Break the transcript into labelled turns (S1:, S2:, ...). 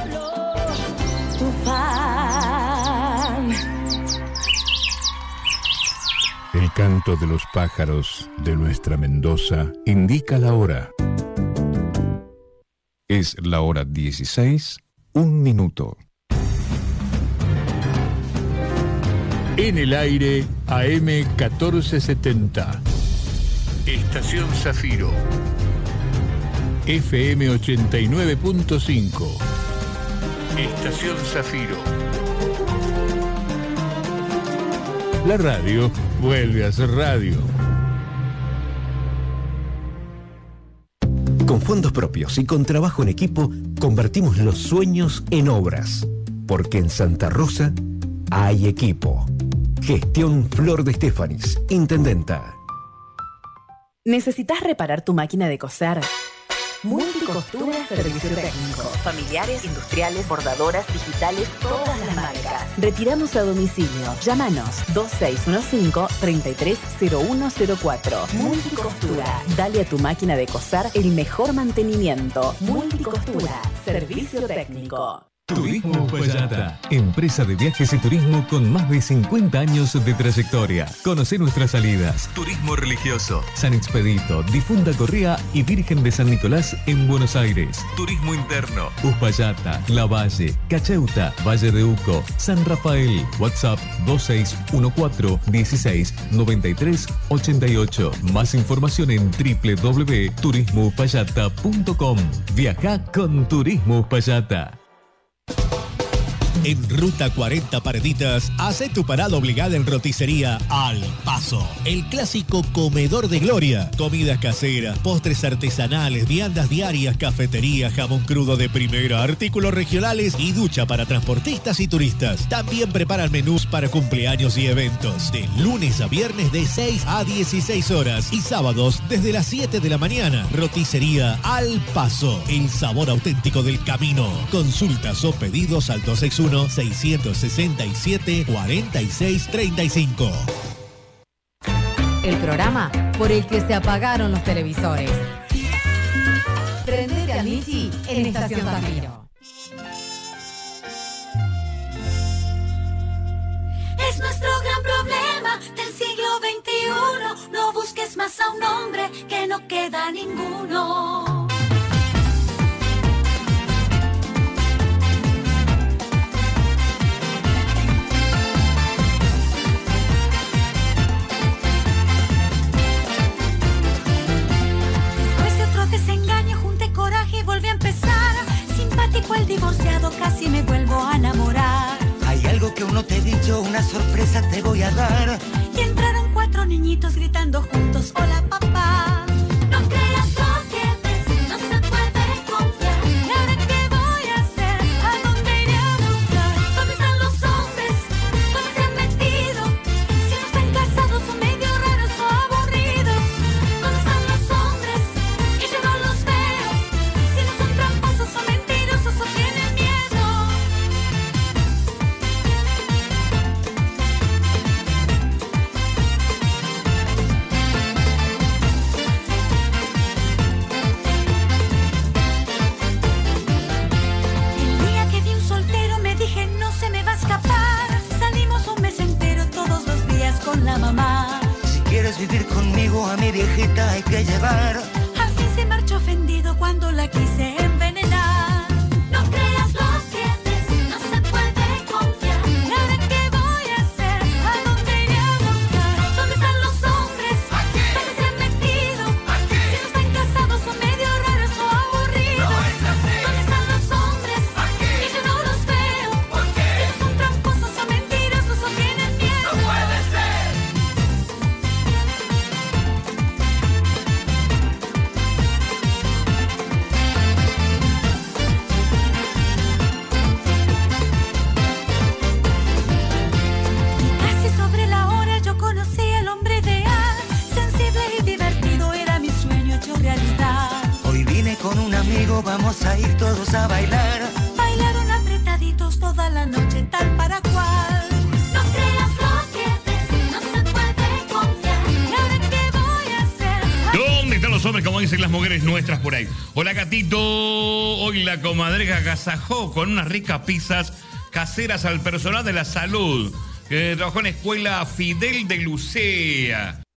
S1: tu fan.
S2: El canto de los pájaros de nuestra Mendoza indica la hora. Es la hora 16, 1 minuto. En el aire, AM 1470. Estación Zafiro. FM 89.5. Estación Zafiro. La radio vuelve a ser radio.
S3: Con fondos propios y con trabajo en equipo, convertimos los sueños en obras. Porque en Santa Rosa hay equipo. Gestión Flor de Estefanis, Intendenta.
S1: ¿Necesitas reparar tu máquina de coser? Multicostura, servicio técnico. Familiares, industriales, bordadoras, digitales, todas las marcas. Retiramos a domicilio. Llámanos 2615-330104. Multicostura. Dale a tu máquina de coser el mejor mantenimiento. Multicostura, servicio técnico.
S4: Turismo Uspallata, empresa de viajes y turismo con más de 50 años de trayectoria. Conoce nuestras salidas. Turismo religioso, San Expedito, Difunda Correa y Virgen de San Nicolás en Buenos Aires. Turismo interno, Uspallata, La Valle, Cacheuta, Valle de Uco, San Rafael. WhatsApp 2614-169388. Más información en www.turismouspallata.com. Viaja con Turismo Uspallata.
S5: En Ruta 40 Pareditas, hace tu parada obligada en roticería Al Paso. El clásico comedor de gloria. Comidas caseras, postres artesanales, viandas diarias, cafetería, jamón crudo de primera, artículos regionales y ducha para transportistas y turistas. También preparan menús para cumpleaños y eventos. De lunes a viernes de 6 a 16 horas y sábados desde las 7 de la mañana. Roticería Al Paso. El sabor auténtico del camino. Consultas o pedidos al 261-667-4635.
S6: El programa por el que se apagaron los televisores. Prendete a Michi en Estación Zafiro.
S7: Es nuestro gran problema del siglo XXI. No busques más a un hombre que no queda ninguno. Volví a empezar, simpático el divorciado, casi me vuelvo a enamorar.
S8: Hay algo que aún no te he dicho, una sorpresa te voy a dar.
S7: Y entraron 4 niñitos gritando juntos, hola papá. No creas lo que ves, no se puede confiar. ¿Y ahora qué voy a hacer? ¿A dónde iré a buscar? ¿Dónde están los hombres? ¿Dónde se han metido? Si no están casados son medio raros o aburridos. ¿Dónde están los hombres? Que yo no los veo. Son mentirosos o tienen miedo. El día que vi un soltero me dije no se me va a escapar. Salimos un mes entero todos los días con la mamá.
S8: Si quieres vivir conmigo a mi viejita hay que llevar.
S7: Al fin se marchó ofendido cuando la quise envenenar. No creas lo que ves, no se puede confiar. ¿Y ahora qué voy a hacer? ¿A dónde iré a buscar? ¿Dónde están los hombres? ¿Dónde se han metido? Si no están casados son medio raros o aburridos. ¿Dónde están los hombres? Que yo no los veo. Si no son tramposos o mentirosos o tienen miedo. No puede ser.
S8: Con un amigo vamos a ir todos a bailar.
S7: Bailaron apretaditos toda la noche tal para cual. No creas lo que ves, no se puede confiar. ¿Y ahora qué voy a hacer?
S9: ¿Dónde están los hombres como como dicen las mujeres nuestras por ahí. Hola, gatito. Hoy la comadreja agasajó con unas ricas pizzas caseras al personal de la salud que trabajó en Escuela Fidel de Lucea.